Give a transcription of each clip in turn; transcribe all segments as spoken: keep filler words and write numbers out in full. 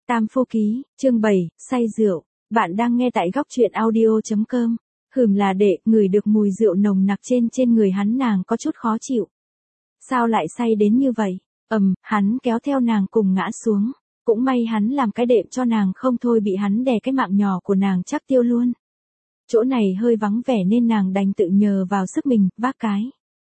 Tam Phu Ký, chương bảy, say rượu. Bạn đang nghe tại góc truyện audio chấm com. Hửm là đệ, ngửi được mùi rượu nồng nặc trên trên người hắn, nàng có chút khó chịu. Sao lại say đến như vậy? Ầm, hắn kéo theo nàng cùng ngã xuống. Cũng may hắn làm cái đệm cho nàng, không thôi bị hắn đè cái mạng nhỏ của nàng chắc tiêu luôn. Chỗ này hơi vắng vẻ nên nàng đành tự nhờ vào sức mình, vác cái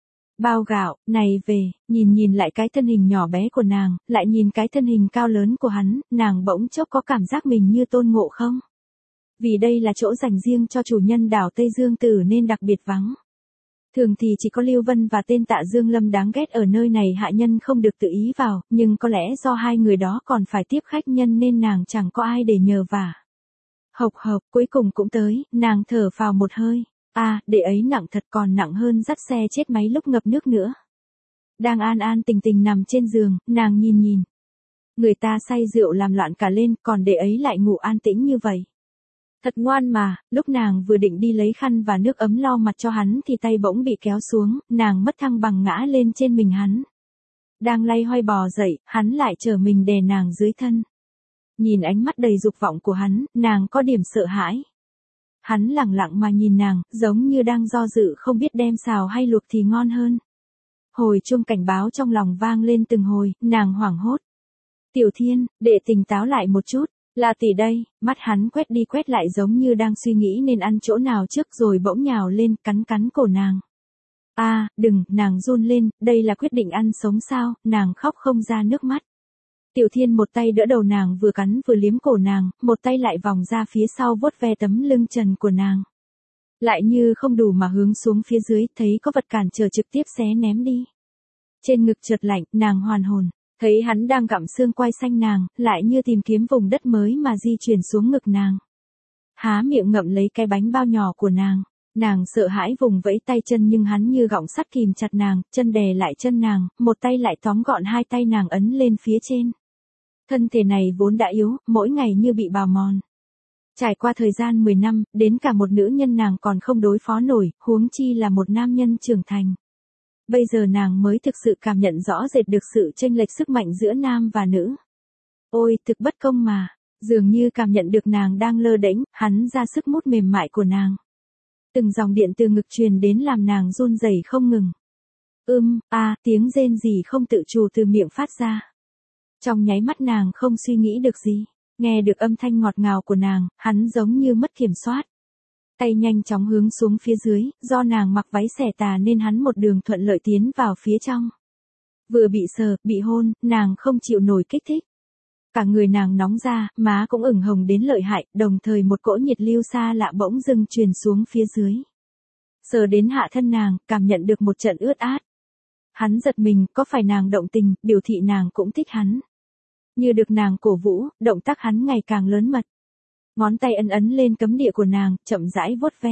bao gạo này về, nhìn nhìn lại cái thân hình nhỏ bé của nàng, lại nhìn cái thân hình cao lớn của hắn, nàng bỗng chốc có cảm giác mình như Tôn Ngộ Không. Vì đây là chỗ dành riêng cho chủ nhân đảo Tây Dương Tử nên đặc biệt vắng. Thường thì chỉ có Lưu Vân và tên Tạ Dương Lâm đáng ghét ở nơi này, hạ nhân không được tự ý vào, nhưng có lẽ do hai người đó còn phải tiếp khách nhân nên nàng chẳng có ai để nhờ vả. Hộc hộc, cuối cùng cũng tới, nàng thở phào một hơi. A, à, đệ ấy nặng thật, còn nặng hơn dắt xe chết máy lúc ngập nước nữa. Đang an an tình tình nằm trên giường, nàng nhìn nhìn. Người ta say rượu làm loạn cả lên, còn đệ ấy lại ngủ an tĩnh như vậy. Thật ngoan mà, lúc nàng vừa định đi lấy khăn và nước ấm lau mặt cho hắn thì tay bỗng bị kéo xuống, nàng mất thăng bằng ngã lên trên mình hắn. Đang lay hoay bò dậy, hắn lại trở mình đè nàng dưới thân. Nhìn ánh mắt đầy dục vọng của hắn, nàng có điểm sợ hãi. Hắn lẳng lặng mà nhìn nàng, giống như đang do dự không biết đem xào hay luộc thì ngon hơn. Hồi chuông cảnh báo trong lòng vang lên từng hồi, nàng hoảng hốt. Tiểu Thiên, đệ tỉnh táo lại một chút, là tỷ đây. Mắt hắn quét đi quét lại giống như đang suy nghĩ nên ăn chỗ nào trước, rồi bỗng nhào lên cắn cắn cổ nàng. A, à, đừng, nàng run lên, đây là quyết định ăn sống sao, nàng khóc không ra nước mắt. Tiểu Thiên một tay đỡ đầu nàng, vừa cắn vừa liếm cổ nàng, một tay lại vòng ra phía sau vuốt ve tấm lưng trần của nàng. Lại như không đủ mà hướng xuống phía dưới, thấy có vật cản trở trực tiếp xé ném đi. Trên ngực chợt lạnh, nàng hoàn hồn, thấy hắn đang gặm xương quai xanh nàng, lại như tìm kiếm vùng đất mới mà di chuyển xuống ngực nàng. Há miệng ngậm lấy cái bánh bao nhỏ của nàng, nàng sợ hãi vùng vẫy tay chân nhưng hắn như gọng sắt kìm chặt nàng, chân đè lại chân nàng, một tay lại tóm gọn hai tay nàng ấn lên phía trên. Thân thể này vốn đã yếu, mỗi ngày như bị bào mòn. Trải qua thời gian mười năm, đến cả một nữ nhân nàng còn không đối phó nổi, huống chi là một nam nhân trưởng thành. Bây giờ nàng mới thực sự cảm nhận rõ rệt được sự chênh lệch sức mạnh giữa nam và nữ. Ôi, thực bất công mà, dường như cảm nhận được nàng đang lơ đễnh, hắn ra sức mút mềm mại của nàng. Từng dòng điện từ ngực truyền đến làm nàng run rẩy không ngừng. Ưm, a, à, tiếng rên rỉ không tự chủ từ miệng phát ra. Trong nháy mắt nàng không suy nghĩ được gì, nghe được âm thanh ngọt ngào của nàng, hắn giống như mất kiểm soát. Tay nhanh chóng hướng xuống phía dưới, do nàng mặc váy xẻ tà nên hắn một đường thuận lợi tiến vào phía trong. Vừa bị sờ, bị hôn, nàng không chịu nổi kích thích. Cả người nàng nóng ra, má cũng ửng hồng đến lợi hại, đồng thời một cỗ nhiệt lưu xa lạ bỗng dưng truyền xuống phía dưới. Sờ đến hạ thân nàng, cảm nhận được một trận ướt át. Hắn giật mình, có phải nàng động tình, biểu thị nàng cũng thích hắn. Như được nàng cổ vũ, động tác hắn ngày càng lớn mật. Ngón tay ấn ấn lên cấm địa của nàng, chậm rãi vuốt ve.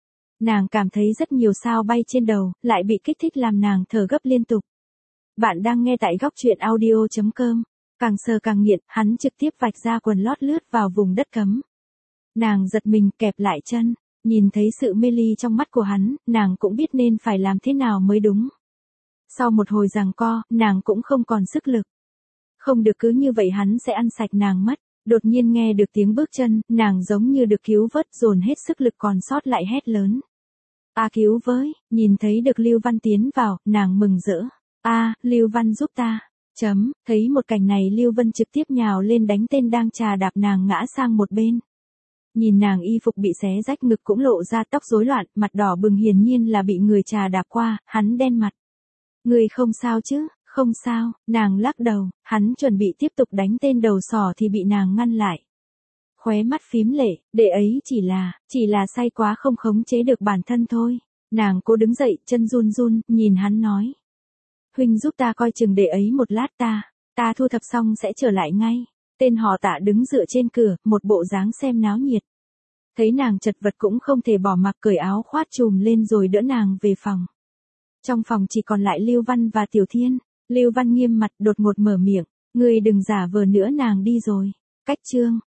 Nàng cảm thấy rất nhiều sao bay trên đầu, lại bị kích thích làm nàng thở gấp liên tục. Bạn đang nghe tại góc truyện audio chấm com. Càng sờ càng nghiện, hắn trực tiếp vạch ra quần lót lướt vào vùng đất cấm. Nàng giật mình, kẹp lại chân, nhìn thấy sự mê ly trong mắt của hắn, nàng cũng biết nên phải làm thế nào mới đúng. Sau một hồi giằng co, nàng cũng không còn sức lực. Không được cứ như vậy hắn sẽ ăn sạch nàng mất. Đột nhiên nghe được tiếng bước chân, nàng giống như được cứu vớt, dồn hết sức lực còn sót lại hét lớn. A à, cứu với, nhìn thấy được Lưu Văn tiến vào, nàng mừng rỡ. A, à, Lưu Văn giúp ta. Chấm, thấy một cảnh này Lưu Vân trực tiếp nhào lên đánh tên đang chà đạp nàng ngã sang một bên. Nhìn nàng y phục bị xé rách, ngực cũng lộ ra, tóc rối loạn, mặt đỏ bừng, hiển nhiên là bị người chà đạp qua, hắn đen mặt. Người không sao chứ? Không sao, nàng lắc đầu, hắn chuẩn bị tiếp tục đánh tên đầu sỏ thì bị nàng ngăn lại. Khóe mắt phím lệ, đệ ấy chỉ là, chỉ là say quá không khống chế được bản thân thôi. Nàng cố đứng dậy, chân run run, nhìn hắn nói. Huynh giúp ta coi chừng đệ ấy một lát, ta, ta thu thập xong sẽ trở lại ngay. Tên họ Tạ đứng dựa trên cửa, một bộ dáng xem náo nhiệt. Thấy nàng chật vật cũng không thể bỏ mặc, cởi áo khoác trùm lên rồi đỡ nàng về phòng. Trong phòng chỉ còn lại Lưu Văn và Tiểu Thiên. Lưu Văn nghiêm mặt, đột ngột mở miệng, ngươi đừng giả vờ nữa, nàng đi rồi. Cách chương.